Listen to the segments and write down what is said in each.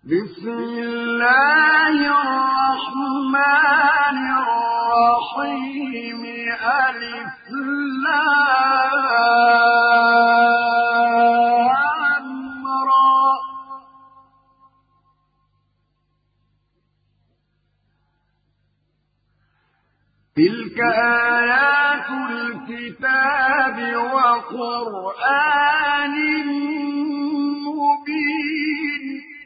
بسم الله الرحمن الرحيم ألف لام را تلك آيات الكتاب وقرآن مبين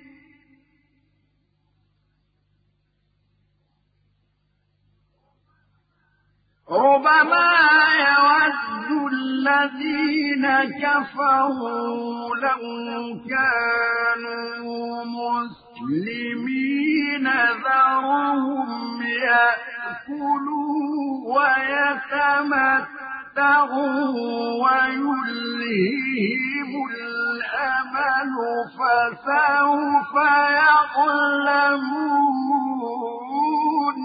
ربما يود الذين كفروا لو كانوا مسلمين ذرهم يأكلوا ويتمتعوا ويلههم الأمل فسوف يعلمون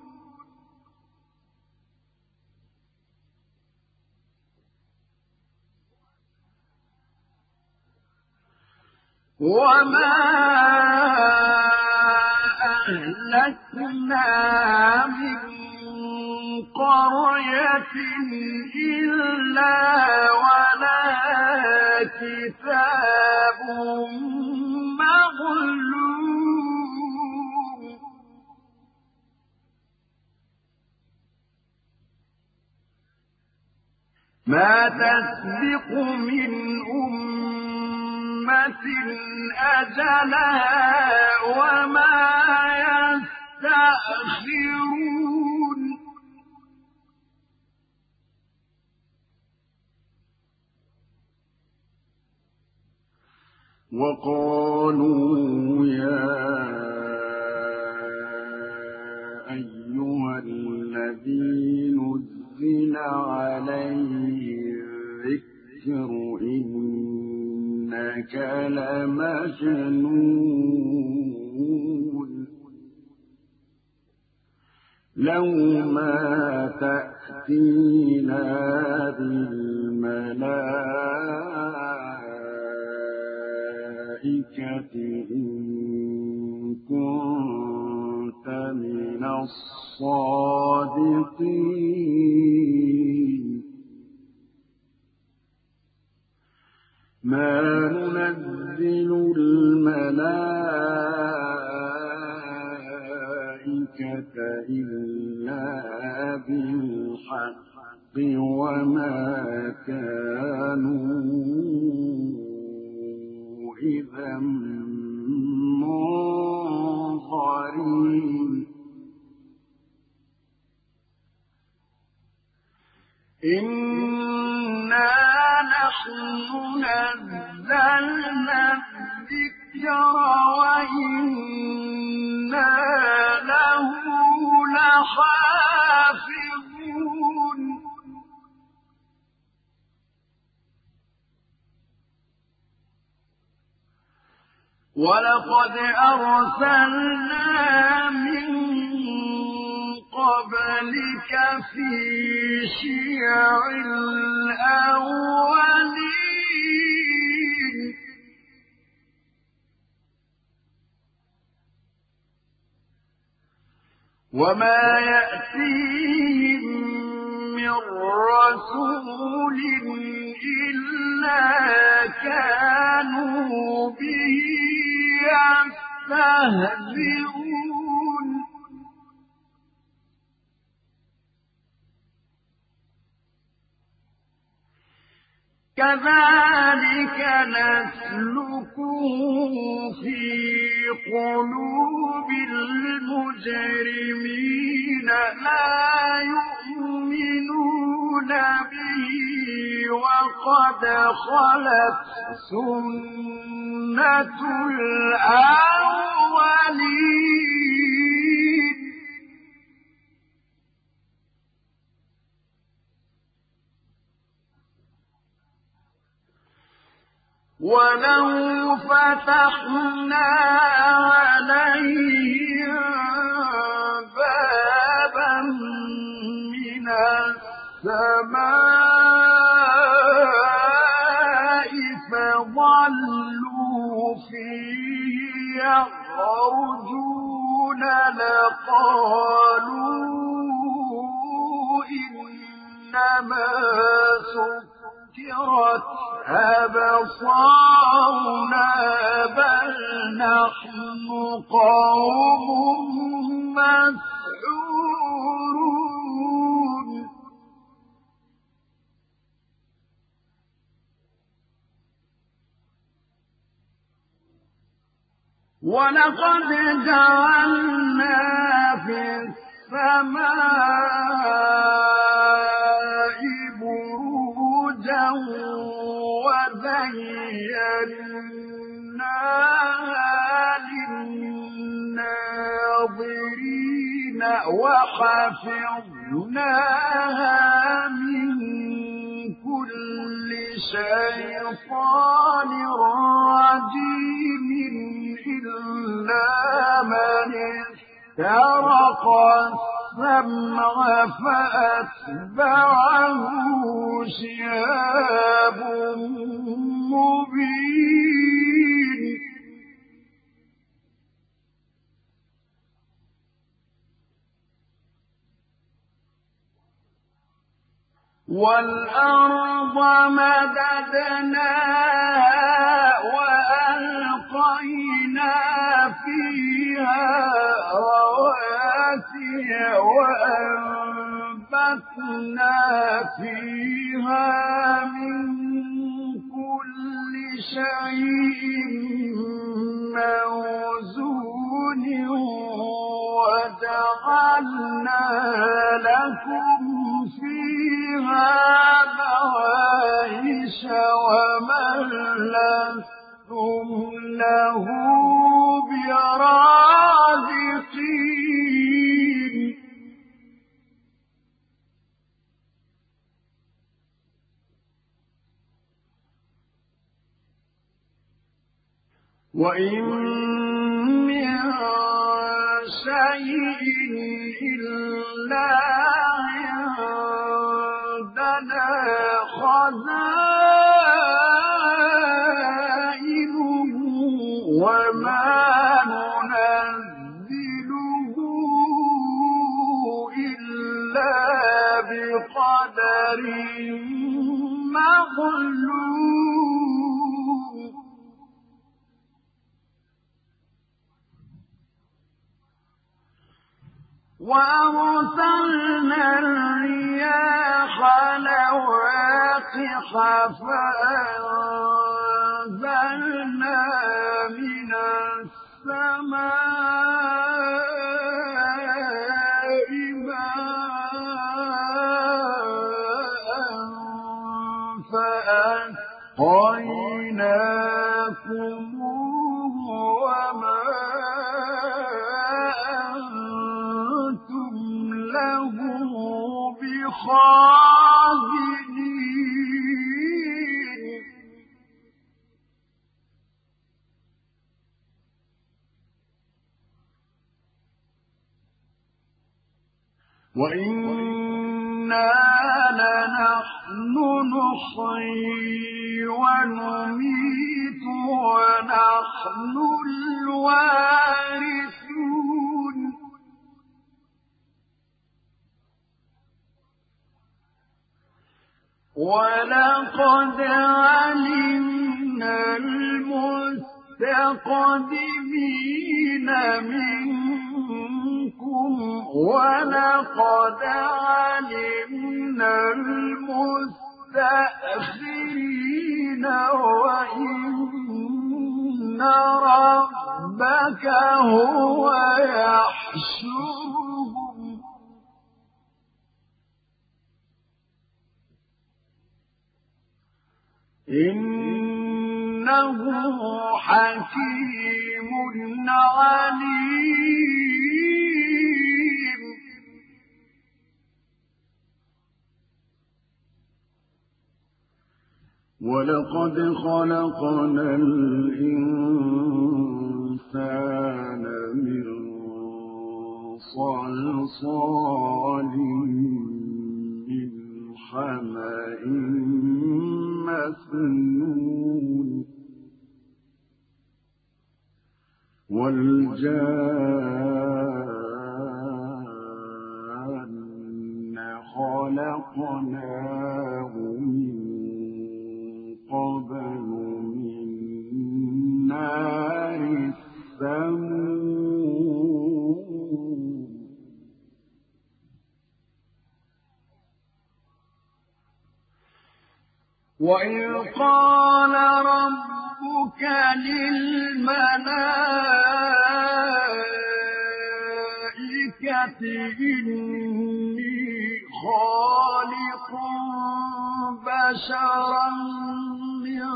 وما أهلكنا من قرية إلا ولها كتاب مغلوب ما تسبق من أجلها وما يستأخرون وقالوا يا أيها الذي نزل عليه الذكر إنك لمجنون لو ما تأتينا بالملائكة إن كنت من الصادقين ما ننزل الملائكة إلا بالحق وما كانوا إذا منظرين إنا نحن نزلنا الذكر وإنا له لحافظون ولقد أرسلنا من قبلك في شيع الأولين وما يأتيهم من رسول إلا كانوا به يستهزئون كذلك نسلكه في قلوب المجرمين لا يؤمنون به وقد خلت سنة الأولين ولو فتحنا عليهم بابا من السماء فظلوا فيه يخرجون لقالوا إنما سكرت أبصارنا بل نحن قوم مسحورون ولقد جعلنا في السماء بروجا وزيناها للناظرين وحفظناها من كل شيطان رجيم إلا من استرق السمع فأتبعه شهاب مبين والأرض مددناها وألقينا فيها رواسي وأنبتنا فيها من كل شيء موزون وجعلنا لكم فيها معايش ومن لستم له برازقين وإن من شيء إلا عندنا خزائنه وما ننزله إلا بقدر معلوم وأرسلنا الرياح لواقح فأنزلنا من السماء ماء فأسقيناكموه وما له بخازنين وإنا لنحن نحيي ونميت ونحن الوارثون ولقد علمنا المستقدمين منكم ولقد علمنا المستأخرين وإن ربك هو يحشرهم إنه حكيم عليم ولقد خلقنا الإنسان من صلصال من حمأ مسنون والجان خلقناه من قبل من نار السموم وإذ قال ربك للملائكة إني خالق بشرا من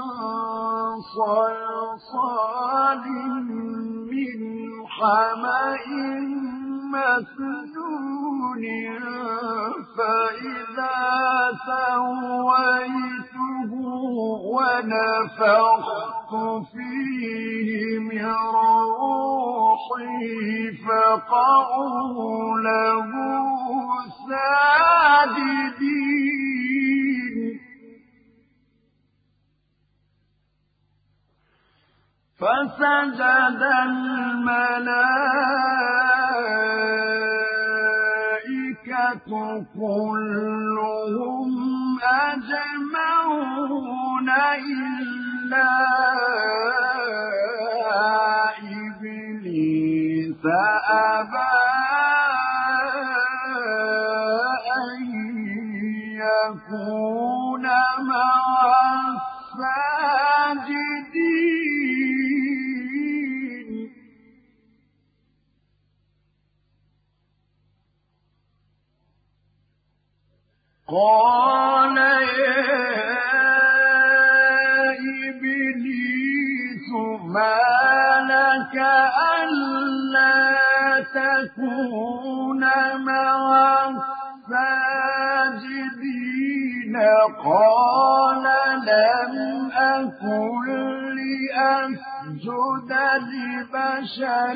صلصال من حمأ مسنون فإذا سويته ونفخت فيه من روحي فقعوا له ساجدين فسجد الملائكة كلهم أجمعون إلا إبليس أبى أن يكون مع الساجدين قال يا إبليس ما لك ألا تكون مع الساجدين قال لم أكن لأسجد لبشر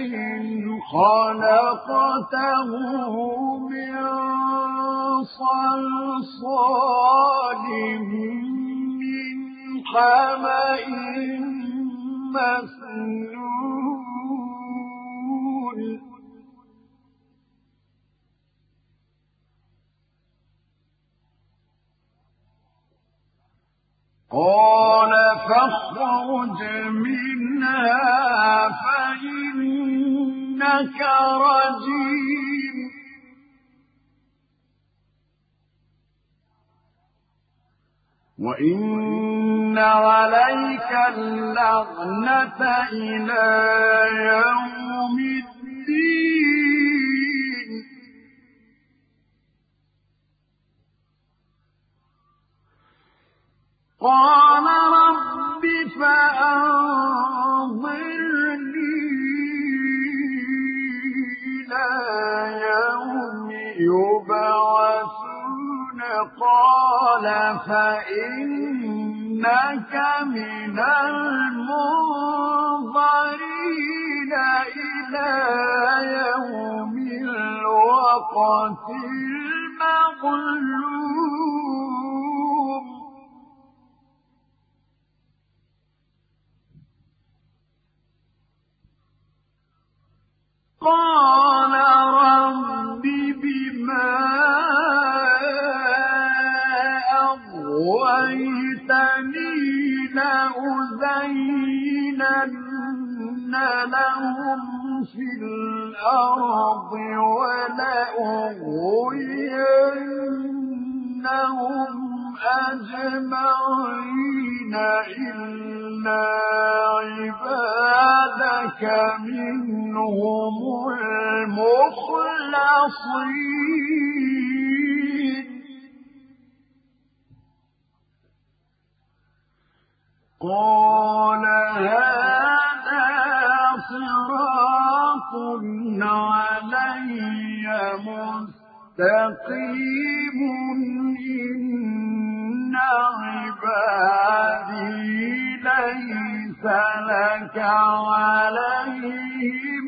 خلقته من صلصال من حمأ مسنون قال فاخرج منها فإنك رجيم وإن عليك اللعنة إلى يوم الدين قال رب فأنظرني إلى يوم يبعثون قال فإنك من المنظرين إلى يوم الوقت المعلوم قال رب بما أغويتني لأزينن لهم في الأرض ولأغوينهم أجمعين إلا عبادك منهم المخلصين قال هذا صراط علي مستقيم إن عبادي ليس لك عليهم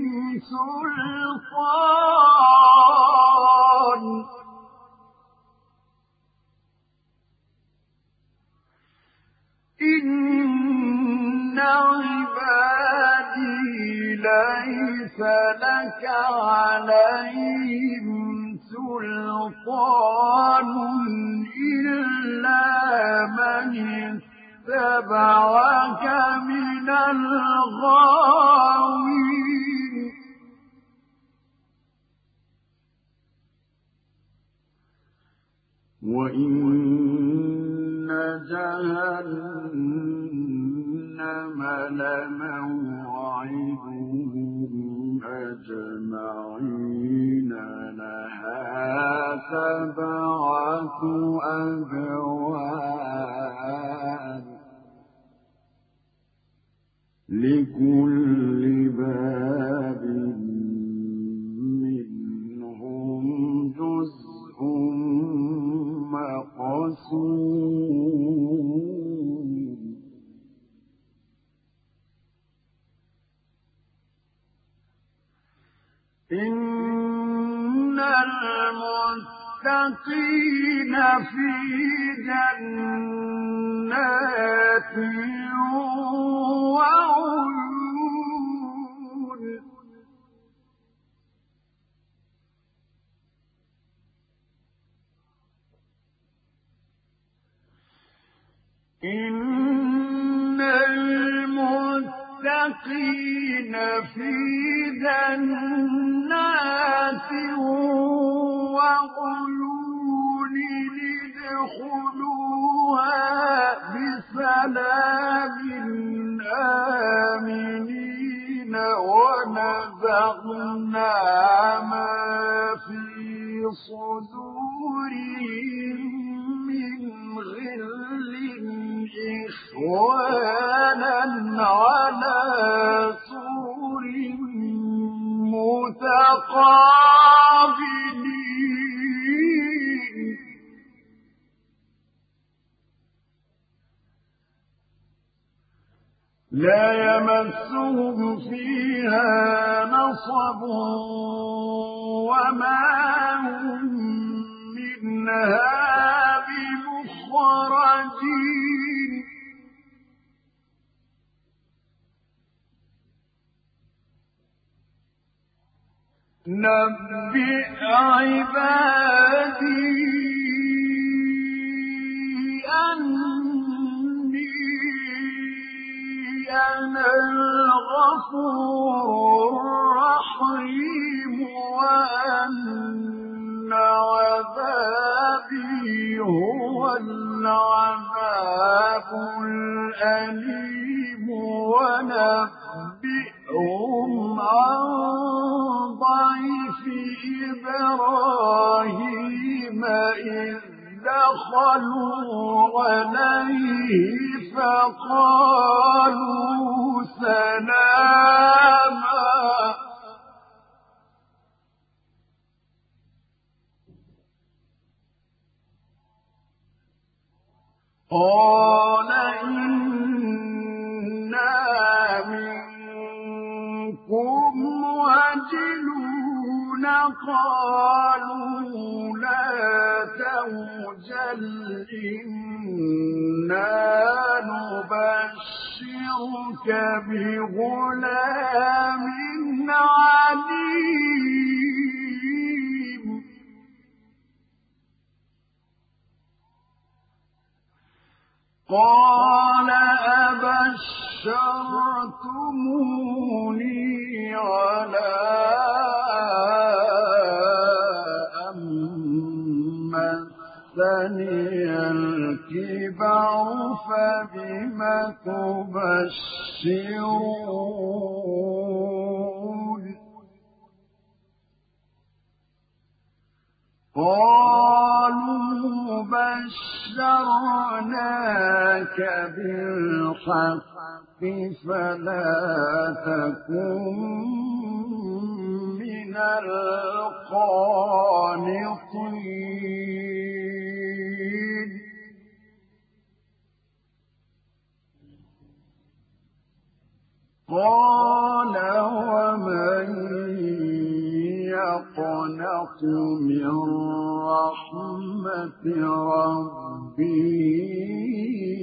سلطان إن عبادي ليس لك عليهم سلطان إلا من اتبعك من الغاوين وإن جهنم لموعدهم أجمعين لها سبعة أبواب لكل باب منهم جزء مقسوم إن المتقين في جنات وعيون إن المتقين في جنات وعيون ادخلوها بسلام آمنين ونزعنا ما في صدورهم من غل إخوانا على سرر متقابلين لا يمسهم فيها نصب وما هم منها بمخرجين نبئ عبادي أني أنا الغفور الرحيم وأن عذابي هو العذاب الأليم ونبئهم عن ضيف إبراهيم إذ دخلوا عليه فقالوا سلاما قال إنا منكم وجلون قالوا لا توجل إنا نبشرك بغلام عليم قال أبشرتموني على أن مسني الكبر فبم تبشرون قالوا بشرناك بالحق فلا تكن من القانطين قال ومن يقنط من رحمة ربه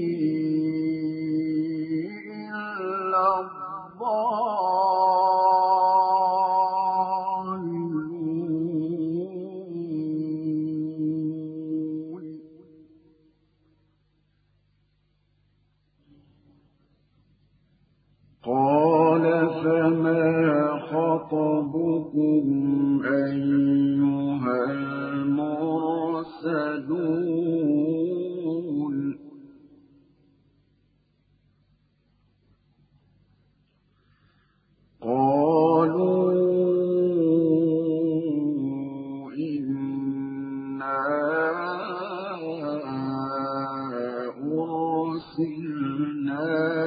إلا الضالون خطبكم أيها المرسلون قالوا إنا أرسلنا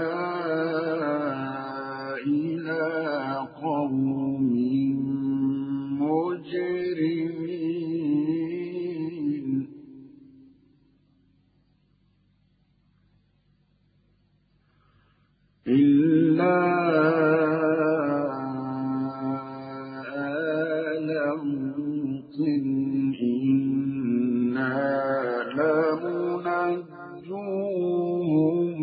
إلى قوم مجرمين إلا آل لوط إنا لمنجوهم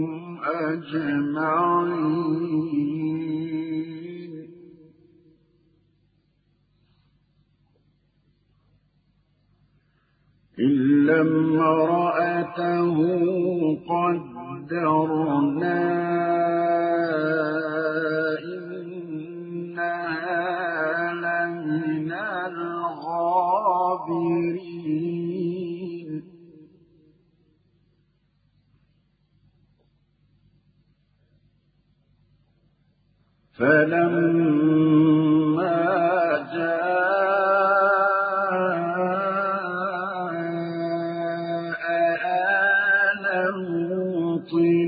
أجمعين إلا امرأته قدرنا إنها لمن الغابرين فلما جاء آل لوط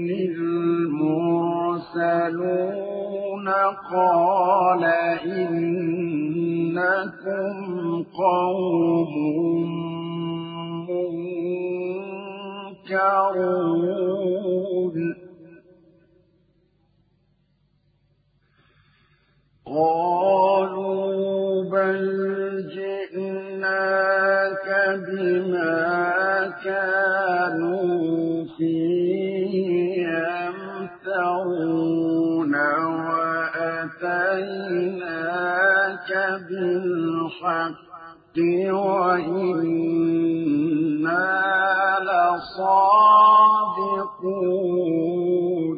المرسلون قال إنكم قوم منكرون قالوا بل جئناك بما كانوا فيه يمترون وأتيناك بالحق وإنا لصادقون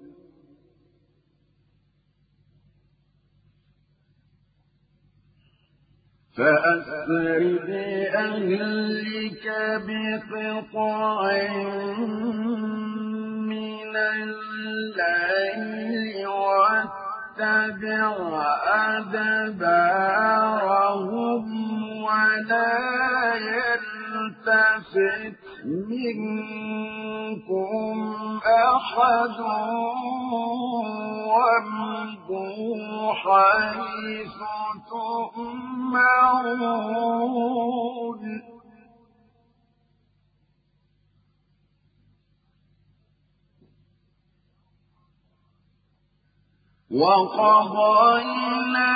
فأسر بأهلك بقطع من الليل واتبع أدبارهم ولا يلتفت منكم أحد وامضوا حيث تؤمرون وقضينا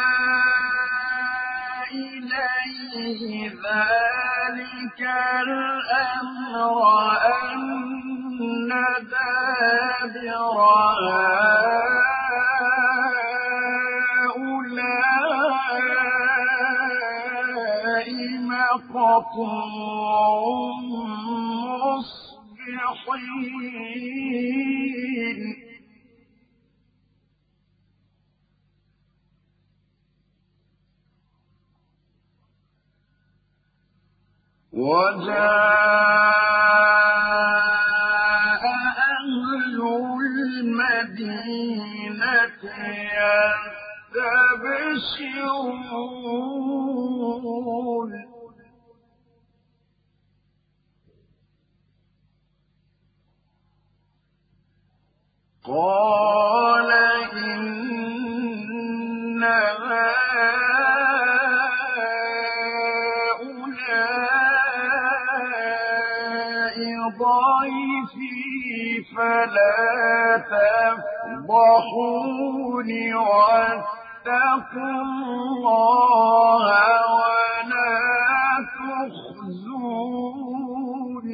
إليه ذلك الأمر أن دابر هؤلاء مقطوع مصبحين وجاء أهل المدينة يستبشرون قال إن هؤلاء ضيفي فلا تفضحون واتقوا الله ولا تخزون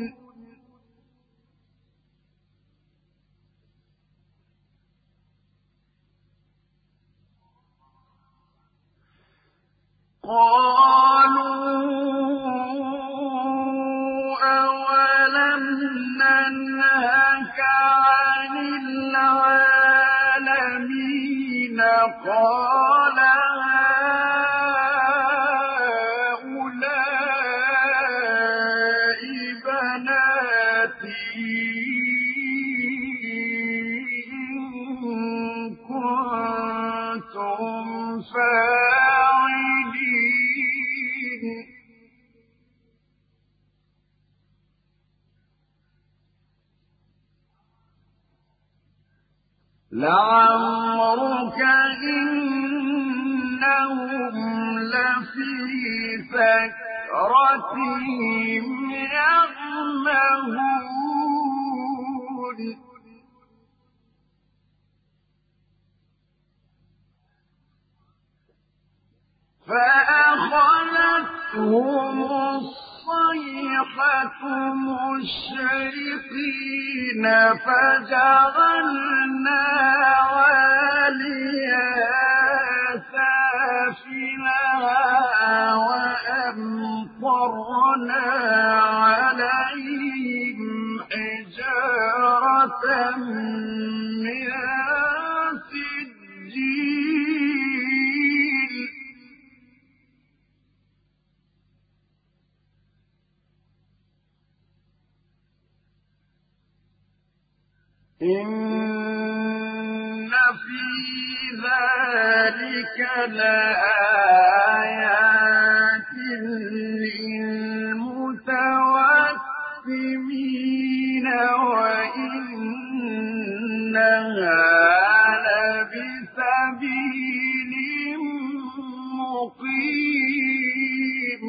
قالوا أولم ننهك عن العالمين قال هؤلاء بناتي إن كنتم فاعلين لعمرك إنهم لفي سكرتهم يعمهون فأخذتهم الصيحة مشرقين فجعلنا عاليها سافلها وأمطرنا عليهم حجارة من سجيل إن في ذلك لآيات للمتوسمين وإنها لبسبيل مقيم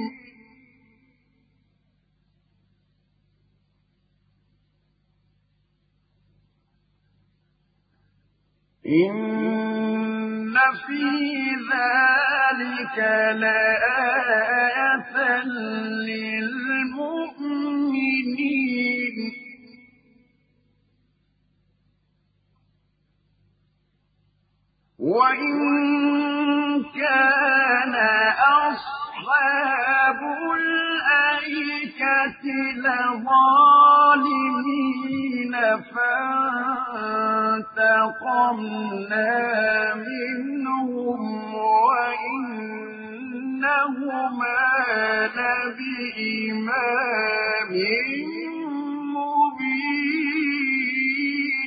إن في ذلك لآية للمؤمنين وإن كان أصحاب الأيكة لظالمين فانتقمنا منهم وإنهما لبإمام مبين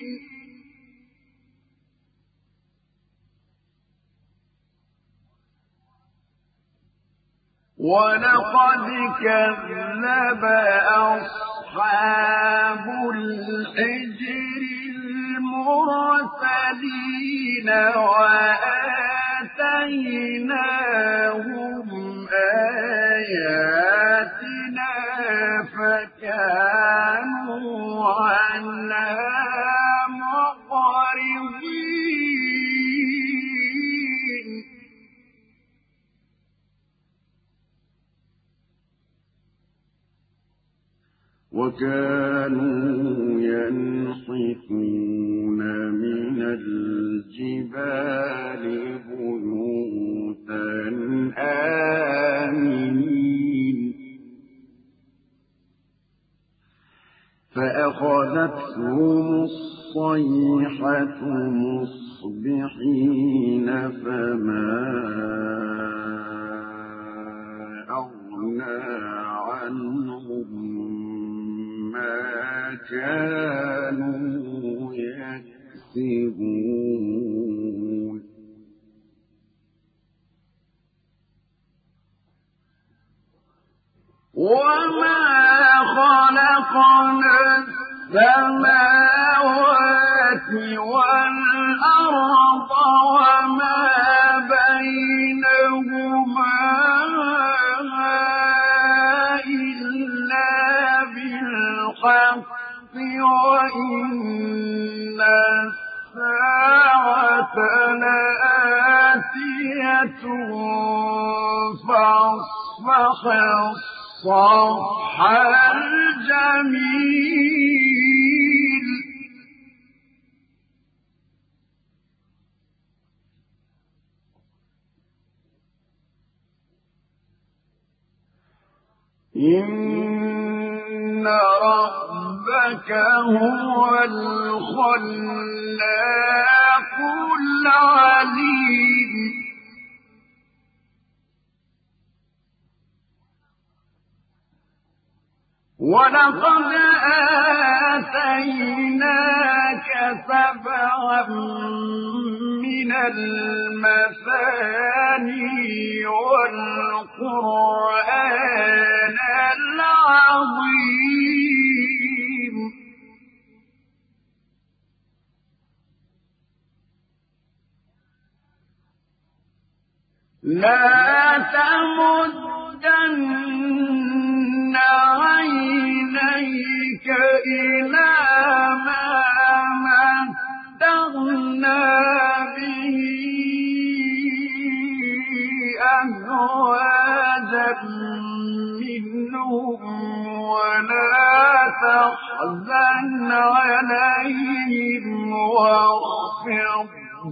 ولقد كذب أصحاب الحجر المرسلين وآتيناهم آياتنا فكانوا عنها معرضين وكانوا ينحتون من الجبال بيوتا آمنين فأخذتهم الصيحة مصبحين فما أغنى عنهم ما كانوا يكسبون وما خلقنا السماوات والأرض وما بينهما إلا بالحق وإن الساعة لآتية فاصفح الصفح الجميل إن ربك هو الخلاق العليم ولقد آتيناك 7 من المثاني والقرآن العظيم لا تمدن عينيك إلى ما متعنا به أزواجا منهم ولا تحزن عليهم واخفض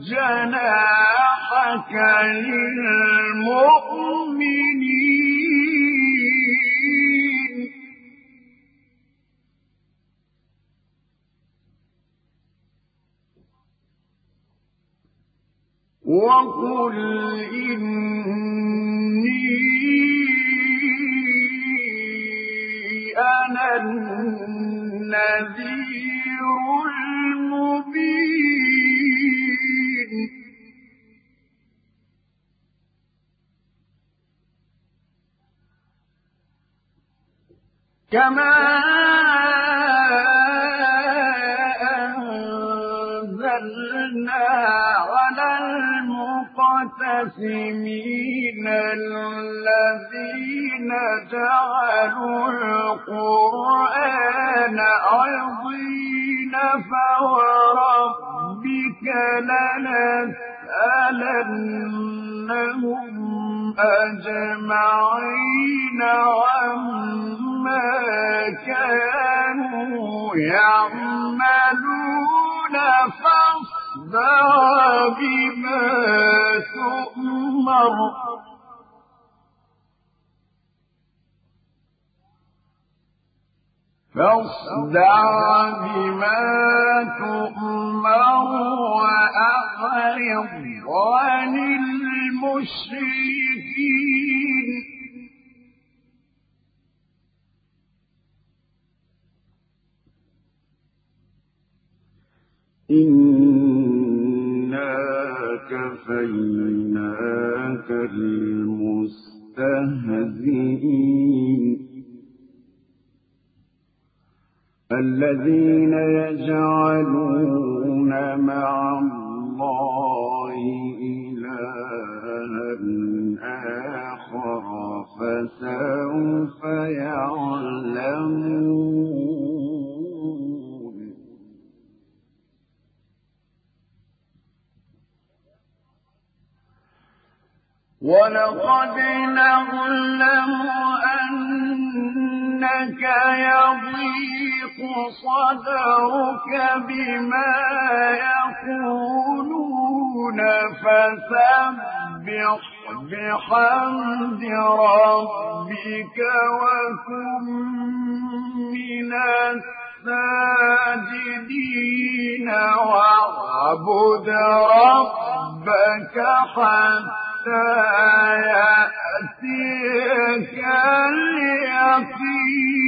جناحك للمؤمنين وقل إني أنا النذير المبين كما أنزلنا على المقتسمين الذين جعلوا القرآن عضين فوربك لنسألنهم أجمعين عما كانوا يعملون فاصدع بما تؤمر وأعرض عن المشركين إنا كفيناك المستهزئين الذين يجعلون مع الله إلها آخر فسوف يعلمون ولقد نعلم أنك يضيق صدرك بما يقولون فسبح بحمد ربك وكن من الساجدين واعبد ربك حتى يأتيك اليقين